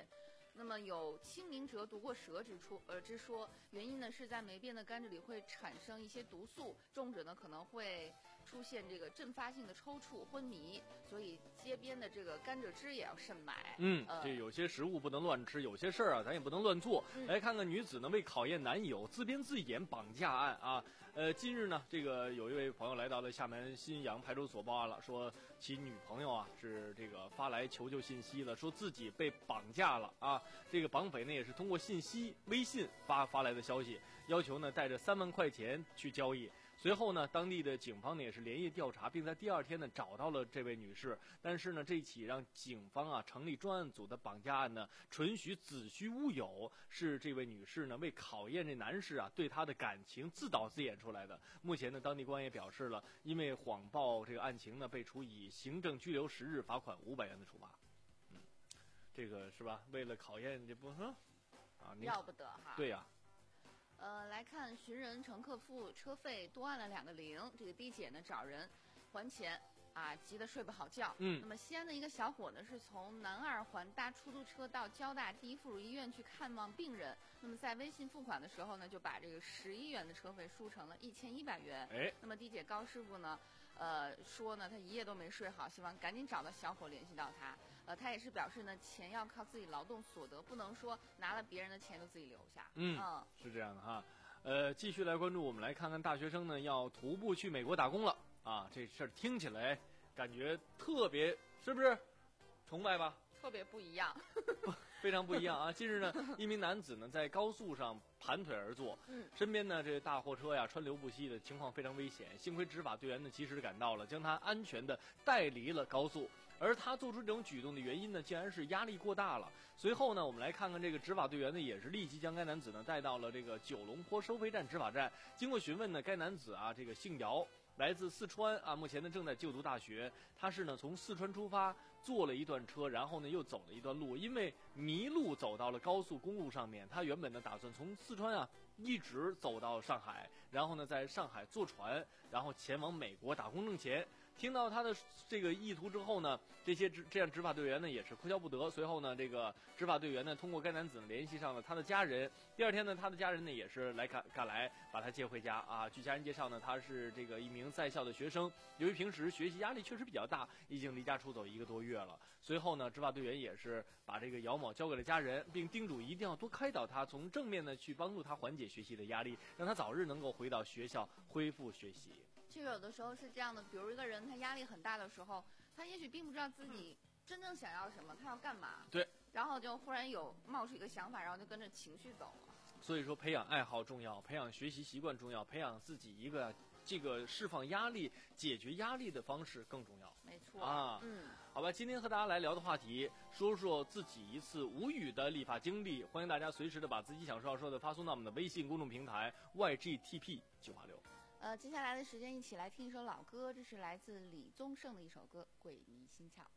那么有清明折毒过舌之出呃之说，原因呢是在霉变的甘蔗里会产生一些毒素，重者呢可能会出现这个阵发性的抽搐、昏迷，所以街边的这个甘蔗汁也要慎买。 嗯， 呃、 这有些食物不能乱吃，有些事儿啊咱也不能乱做。 嗯、 来看看女子呢为考验男友自编自演绑架案啊。呃，近日呢，这个有一位朋友来到了厦门新阳派出所报案了，说其女朋友啊是这个发来求救信息了，说自己被绑架了啊。这个绑匪呢也是通过信息微信发发来的消息，要求呢带着三万块钱去交易。随后呢，当地的警方呢也是连夜调查，并在第二天呢找到了这位女士。但是呢，这起让警方啊成立专案组的绑架案呢，纯属子虚乌有，是这位女士呢为考验这男士啊对她的感情自导自演出来的。目前呢，当地公安也表示了，因为谎报这个案情呢，被处以行政拘留十日、罚款五百元的处罚。嗯，这个是吧？为了考验这不哼啊， 要不得哈。 对呀、啊。 呃，来看寻人乘客付车费多按了两个零，这个的姐呢找人还钱啊，急得睡不好觉。 嗯， 那么西安的一个小伙呢是从南二环搭出租车到交大第一附属医院去看望病人，那么在微信付款的时候呢，就把这个十一元的车费输成了一千一百元。 哎， 那么的姐高师傅呢，呃说呢他一夜都没睡好，希望赶紧找到小伙联系到他。呃，他也是表示呢，钱要靠自己劳动所得，不能说拿了别人的钱就自己留下。 嗯， 嗯是这样的哈。呃，继续来关注，我们来看看大学生呢要徒步去美国打工了啊！这事儿听起来感觉特别，是不是崇拜吧？ 特别不一样， 非常不一样啊！近日呢，一名男子呢在高速上盘腿而坐， 嗯， 身边呢这大货车呀川流不息的情况非常危险，幸亏执法队员呢及时赶到了，将他安全的带离了高速。而他做出这种举动的原因呢，竟然是压力过大了。随后呢，我们来看看这个执法队员呢，也是立即将该男子呢带到了这个九龙坡收费站执法站。经过询问呢，该男子啊，这个姓姚，来自四川啊，目前呢正在就读大学。他是呢从四川出发，坐了一段车，然后呢又走了一段路，因为迷路走到了高速公路上面。他原本呢打算从四川啊一直走到上海，然后呢在上海坐船，然后前往美国打工挣钱。听到他的这个意图之后呢，这些执这样执法队员呢也是哭笑不得。随后呢，这个执法队员呢通过该男子呢联系上了他的家人。第二天呢，他的家人呢也是来赶赶来把他接回家啊。据家人介绍呢，他是这个一名在校的学生，由于平时学习压力确实比较大，已经离家出走一个多月了。随后呢，执法队员也是把这个姚某交给了家人，并叮嘱一定要多开导他，从正面呢去帮助他缓解学习的压力，让他早日能够回到学校恢复学习。 其实有的时候是这样的，比如一个人他压力很大的时候，他也许并不知道自己真正想要什么，他要干嘛。 对。 然后就忽然有冒出一个想法，然后就跟着情绪走了。 所以说，培养爱好重要，培养学习习惯重要，培养自己一个这个释放压力、解决压力的方式更重要。 没错啊， 嗯， 好吧，今天和大家来聊的话题，说说自己一次无语的理发经历。欢迎大家随时的把自己想说要说的发送到我们的微信公众平台 Y G T P 九八六。 呃，接下来的时间一起来听一首老歌，这是来自李宗盛的一首歌《鬼迷心窍》。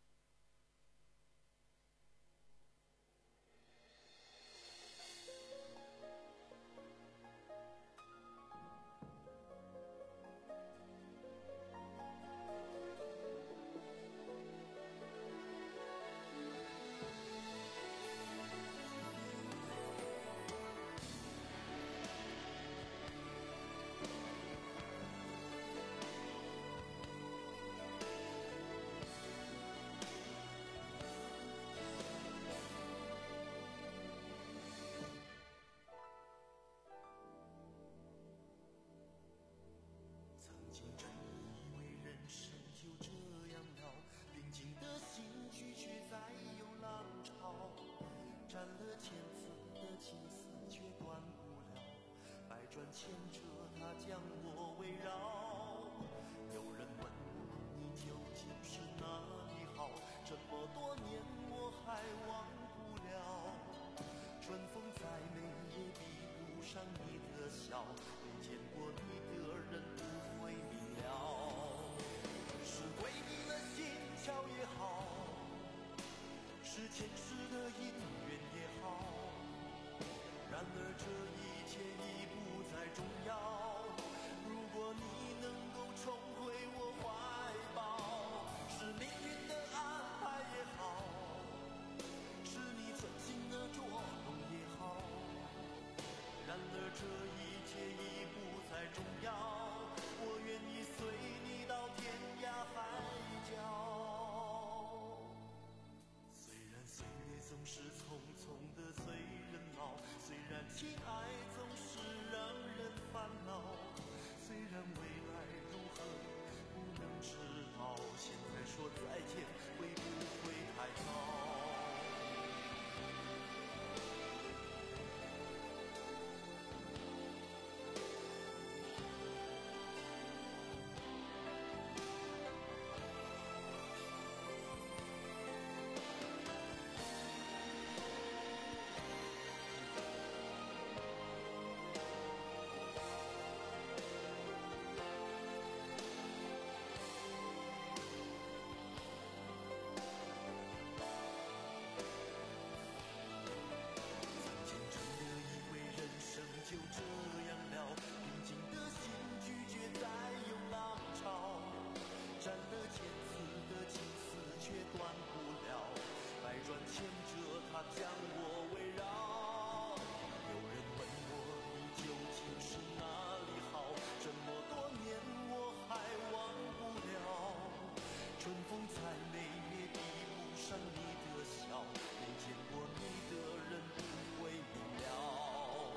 牵着它将我围绕，有人问我你究竟是哪里好，这么多年我还忘不了。春风再美也比不上你的笑，没见过你的人不会明了。是鬼迷了心窍也好，是前世的因缘也好，然而这一切已不再重要。如果你能够重回我怀抱，是命运的安排也好，是你存心的捉知道现在说再见会不会太早？就这样了，平静的心拒绝再有浪潮，斩了千次的情丝却断不了，百转千折它将我围绕。有人问我你究竟是哪里好，这么多年我还忘不了。春风再美也比不上你的笑，没见过你的人不会明了。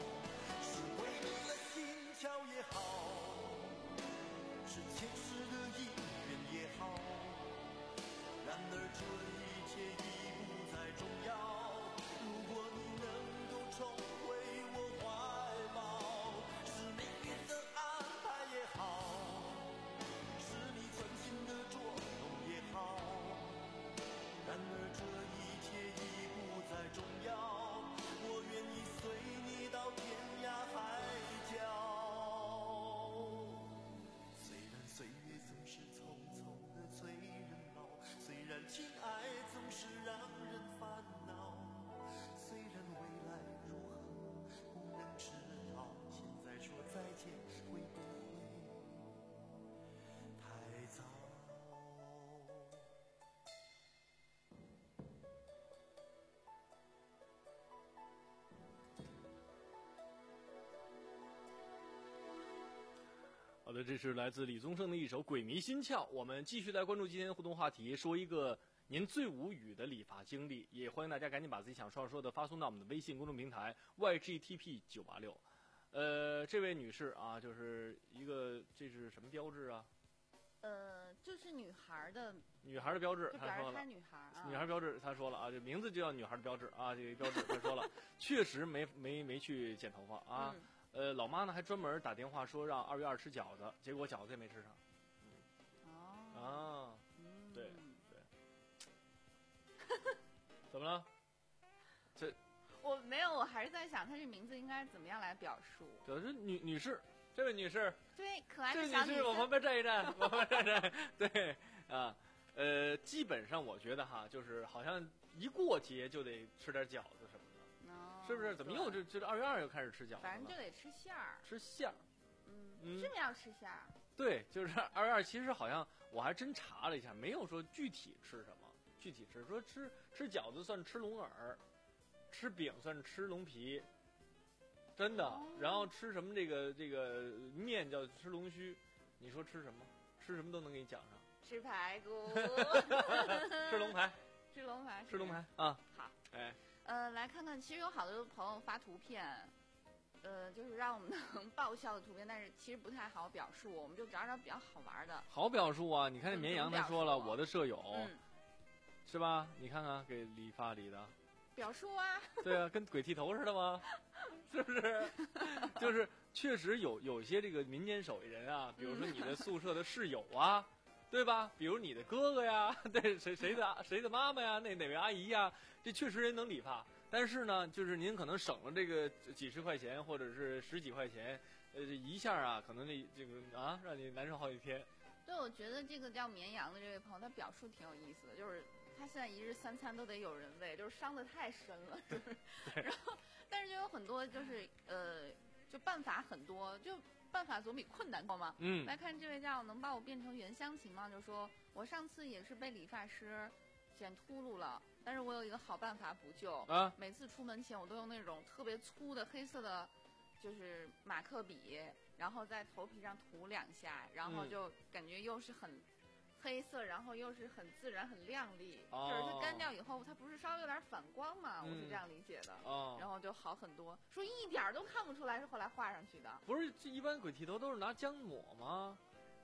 桥也好，是前世的姻缘也好，然而这一切已不再重要。如果你能够重回我怀抱，是命运的安排也好，是你存心的捉弄也好，然而这一切已不再重要。我愿意随你到天涯海角。岁月总是匆匆的催人老，虽然情爱总是让人烦恼，虽然未来如何不能知道，现在说再见会不会太早？ 好的，这是来自李宗盛的一首《鬼迷心窍》。我们继续来关注今天的互动话题，说一个您最无语的理发经历，也欢迎大家赶紧把自己想说说的发送到我们的微信公众平台 Y G T P 九八六。呃，这位女士啊，就是一个这是什么标志啊？ 呃，就是女孩的女孩的标志， 就表她说了， 示她女孩啊， 女孩标志，她说了啊，这名字就叫女孩的标志啊，这个标志，她说了，确实没没没去剪头发啊。 嗯呃，老妈呢还专门打电话说让二月二吃饺子，结果饺子也没吃上。 哦啊， 嗯， 对对。怎么了？这我没有，我还是在想，她这名字应该怎么样来表述？ 表示女女士，这位女士， 对，可爱这位的小女女士，我旁生。 边站一站，我旁边站一站。对啊，呃，基本上我觉得哈，就是好像一过节就得吃点饺子什么的。 哦是不是？怎么又这这二月二又开始吃饺子了？ 反正就得吃馅儿。 吃馅儿。 嗯， 嗯是不是要吃馅儿？ 对，就是二月二，其实好像我还真查了一下，没有说具体吃什么，具体吃说吃吃饺子算吃龙耳，吃饼算吃龙皮，真的。 哦然后吃什么这个这个面叫吃龙须，你说吃什么？吃什么都能给你讲上。 吃排骨。 吃龙排。 吃龙排。 吃龙排啊。 好。 哎。 呃，来看看，其实有好多朋友发图片，呃，就是让我们能爆笑的图片，但是其实不太好表述，我们就找找比较好玩的。 好表述啊！你看这绵羊他说了，我的舍友， 嗯， 是吧？你看看给理发理的。 表述啊。 对啊，跟鬼剃头似的吗？是不是？就是确实有有些这个民间手艺人啊，比如说你的宿舍的室友啊。对吧？比如你的哥哥呀，对谁谁的谁的妈妈呀，那哪位阿姨呀，这确实人能理发。但是呢，就是您可能省了这个几十块钱或者是十几块钱，呃，一下啊，可能这这个啊，让你难受好几天。 对，我觉得这个叫绵羊的这位朋友，他表述挺有意思的，就是他现在一日三餐都得有人喂，就是伤得太深了，就是。然后，但是就有很多就是呃，就办法很多，就。办法总比困难多嘛。 嗯， 来看这位叫能把我变成原乡情吗？就说我上次也是被理发师剪秃噜了，但是我有一个好办法补救啊。 每次出门前我都用那种特别粗的黑色的，就是马克笔，然后在头皮上涂两下，然后就感觉又是很黑色，然后又是很自然、很亮丽。 哦、 就是它干掉以后，它不是稍微有点反光嘛？ 嗯、 我是这样理解的。 哦， 然后就好很多，说一点都看不出来是后来画上去的。 不是，这一般鬼剃头都是拿浆抹吗？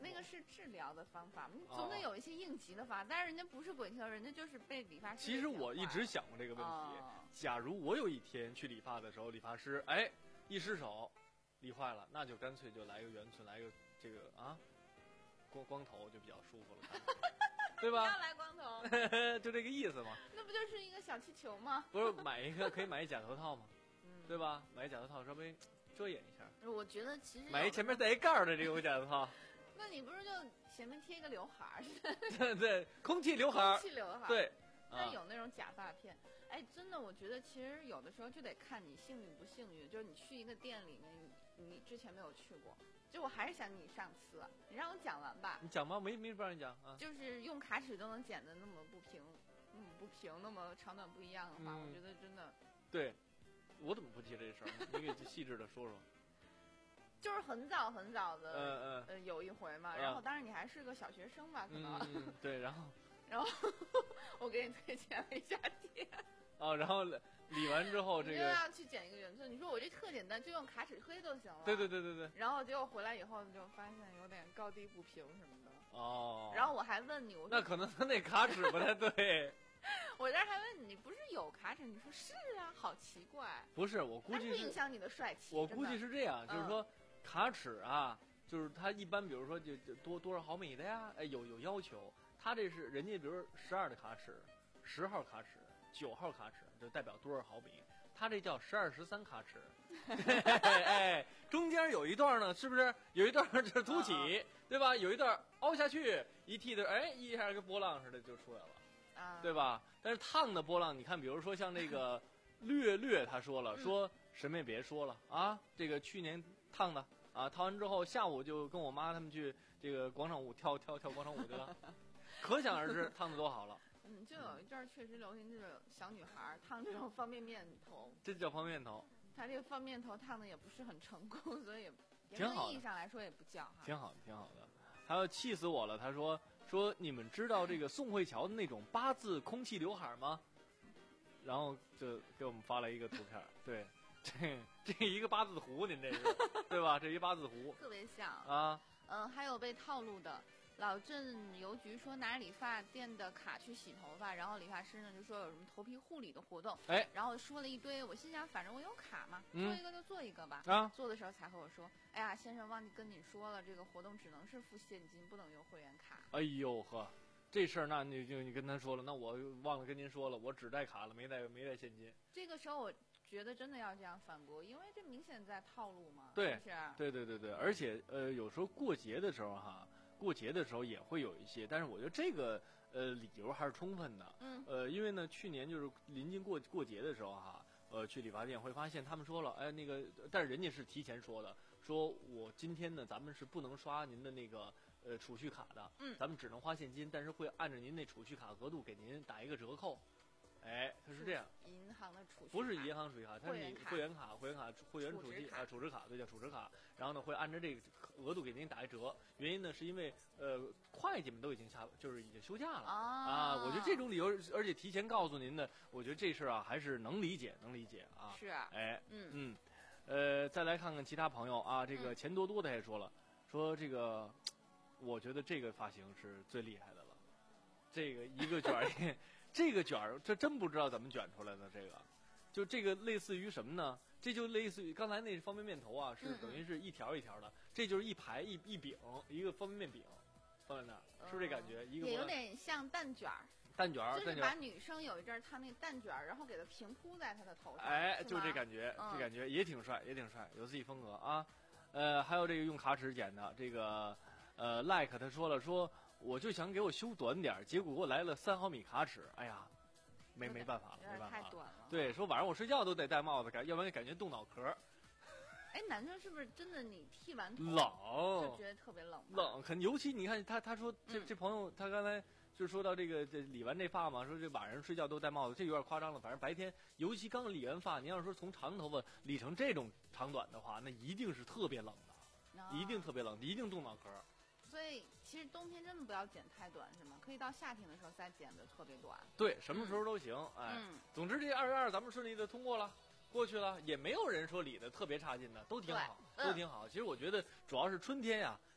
那个是治疗的方法，你总得有一些应急的法。但是人家不是鬼挑，人家就是被理发师。 其实我一直想过这个问题，哦、假如我有一天去理发的时候，理发师哎一失手理坏了，那就干脆就来一个圆寸，来一个这个啊光光头就比较舒服了，对吧？ 不要来光头， 就这个意思嘛。 那不就是一个小气球吗？ 不是买一个可以买一假头套吗？嗯、对吧？买一假头套稍微遮掩一下。 我觉得其实买一前面带一盖儿的这个假头套。 那你不是就前面贴一个刘海儿？ 对对，空气刘海儿。 空气刘海儿。 对。 但有那种假发片，哎，真的，我觉得其实有的时候就得看你幸运不幸运。就是你去一个店里面，你你之前没有去过，就我还是想你上次，你让我讲完吧。 你讲吧，没没不让你讲啊。 就是用卡尺都能剪得那么不平，那么不平，那么长短不一样的话，嗯、我觉得真的。 对，我怎么不提这事儿？你给细致的说说。 就是很早很早的， 嗯嗯， 呃，有一回嘛，然后当然你还是个小学生吧，可能。 嗯，对，然后。 然后我给你推荐了一家店。 哦，然后理完之后，这个你就要去剪一个圆寸，你说我这特简单，就用卡尺推就行了。 对对对对对。 然后结果回来以后就发现有点高低不平什么的。 哦。 然后我还问你，我说那可能他那卡尺不太对。 我这还问你，你不是有卡尺？你说是啊，好奇怪。 不是，我估计不影响你的帅气。 我估计是这样，就是说卡尺啊，就是他一般，比如说就就多多少毫米的呀，哎，有有要求。他这是人家，比如十二的卡尺，十号卡尺，九号卡尺，就代表多少毫米。他这叫十二十三卡尺，哎，中间有一段呢，是不是有一段就是凸起，啊、对吧？有一段凹下去，一剃的，哎，一下跟波浪似的就出来了，啊、对吧？但是烫的波浪，你看，比如说像那个略略，他说了，说什么也别说了啊，这个去年烫的啊，烫完之后下午就跟我妈他们去这个广场舞跳跳跳广场舞去了。可想而知，烫的多好了。 嗯，就有一阵儿确实流行这种小女孩烫这种方便面头。 这叫方便头。 她这个方便头烫的也不是很成功，所以严格意义上来说也不叫哈。 挺好的，挺好的。还有气死我了，他说说你们知道这个宋慧乔的那种八字空气刘海吗？然后就给我们发来一个图片，对，这这一个八字胡，您这是对吧？这一八字胡特别像啊。 嗯，还有被套路的。老镇邮局说拿理发店的卡去洗头发，然后理发师呢就说有什么头皮护理的活动， 哎， 然后说了一堆，我心想反正我有卡嘛， 嗯、 做一个就做一个吧。 啊， 做的时候才和我说，哎呀，先生忘记跟你说了，这个活动只能是付现金，不能用会员卡。 哎呦呵，这事儿那你就你跟他说了，那我忘了跟您说了，我只带卡了，没带没带现金。 这个时候我觉得真的要这样反驳，因为这明显在套路嘛， 对， 是不是？ 对对对对，而且呃，有时候过节的时候哈。过节的时候也会有一些，但是我觉得这个呃理由还是充分的。 嗯。 呃，因为呢，去年就是临近过过节的时候哈，呃，去理发店会发现他们说了，哎，那个，但是人家是提前说的，说我今天呢，咱们是不能刷您的那个呃储蓄卡的， 嗯， 咱们只能花现金，但是会按照您那储蓄卡额度给您打一个折扣。哎，它是这样。 银行的储蓄卡不是银行储蓄卡，它是你会员卡、会员卡、会员储蓄啊，储值卡，对，叫储值卡。然后呢，会按照这个额度给您打一折。原因呢，是因为呃，会计们都已经下，就是已经休假了啊。 啊，我觉得这种理由，而且提前告诉您的，我觉得这事儿啊，还是能理解，能理解啊。 是啊。 哎， 嗯嗯，呃，再来看看其他朋友啊，这个钱多多的也说了，说这个，我觉得这个发型是最厉害的了，这个一个卷儿。这个卷儿，这真不知道怎么卷出来的。这个，就这个类似于什么呢？这就类似于刚才那方便面头啊，是等于是一条一条的，这就是一排一一饼，一个方便面饼放在那儿，是不是这感觉？一个也有点像蛋卷儿。 蛋卷儿， 就是把女生有一阵儿她那个蛋卷儿，然后给它平铺在她的头上。 哎，就这感觉， 嗯、 这感觉也挺帅，也挺帅，有自己风格啊。呃，还有这个用卡尺剪的，这个呃 ，like 他说了说。我就想给我修短点，结果给我来了三毫米卡尺，哎呀，没没办法了，没办法太短了。 对，说晚上我睡觉都得戴帽子，感要不然感觉冻脑壳。 哎，男生是不是真的你剃完头冷就觉得特别冷？ 冷，很尤其你看他他说这这朋友他刚才就说到这个这理完这发嘛，说这晚上睡觉都戴帽子，这有点夸张了。反正白天，尤其刚理完发，你要是说从长头发理成这种长短的话，那一定是特别冷的，一定特别冷，一定冻脑壳。 所以其实冬天真的不要剪太短，是吗？可以到夏天的时候再剪的特别短。 对，什么时候都行。 嗯、 哎，总之这二月二咱们顺利的通过了，过去了，也没有人说理的特别差劲的，都挺好， 嗯、 都挺好。其实我觉得主要是春天呀、啊，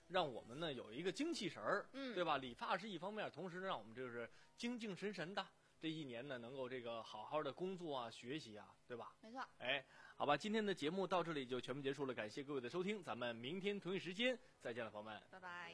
让我们呢有一个精气神儿， 嗯， 对吧？理发是一方面，同时让我们就是精精神神的。这一年呢，能够这个好好的工作啊、学习啊，对吧？ 没错。 哎，好吧，今天的节目到这里就全部结束了，感谢各位的收听，咱们明天同一时间再见了，朋友们， 拜拜。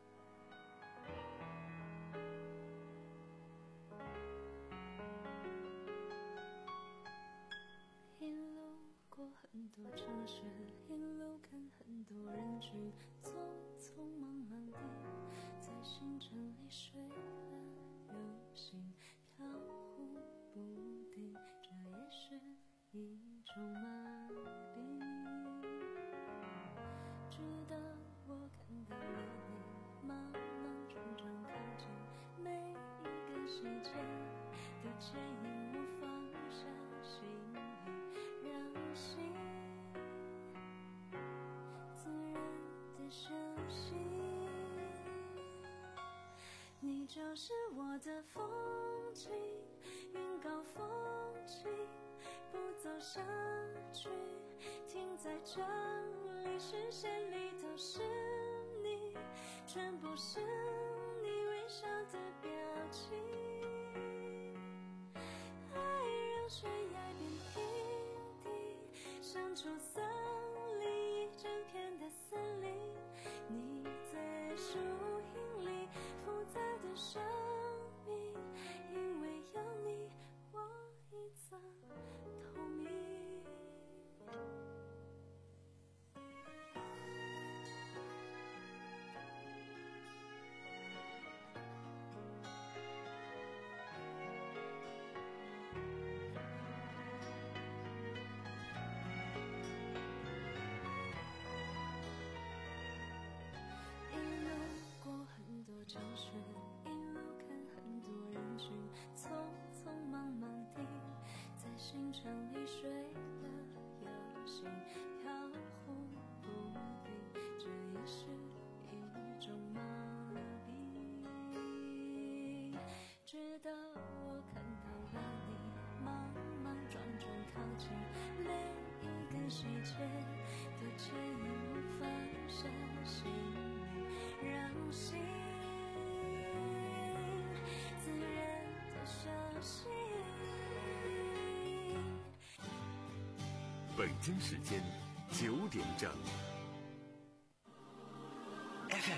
一路过很多城市，一路看很多人群，匆匆忙忙地在星辰里睡了又醒，飘忽不定，这也是一种麻痹。直到我看到了你莽莽撞撞靠近，每一个细节都牵引我放下心意，让心自然的休息。你就是我的风景，云高风轻，不走上去，停在这里，视线里都是你，全部是你微笑的表情。爱让悬崖变平地，像出森林，一整片的森林，你在树荫里复杂的生命，因为有你，我一层透明。一路过很多城市，一路看很多人群，匆匆忙忙地在星辰里睡了又醒，飘忽不定，这也是一种麻痹。直到我看到了你莽莽撞撞靠近，每一个细节都牵引我放下心里，让心自然的休息。 北京时间九点整。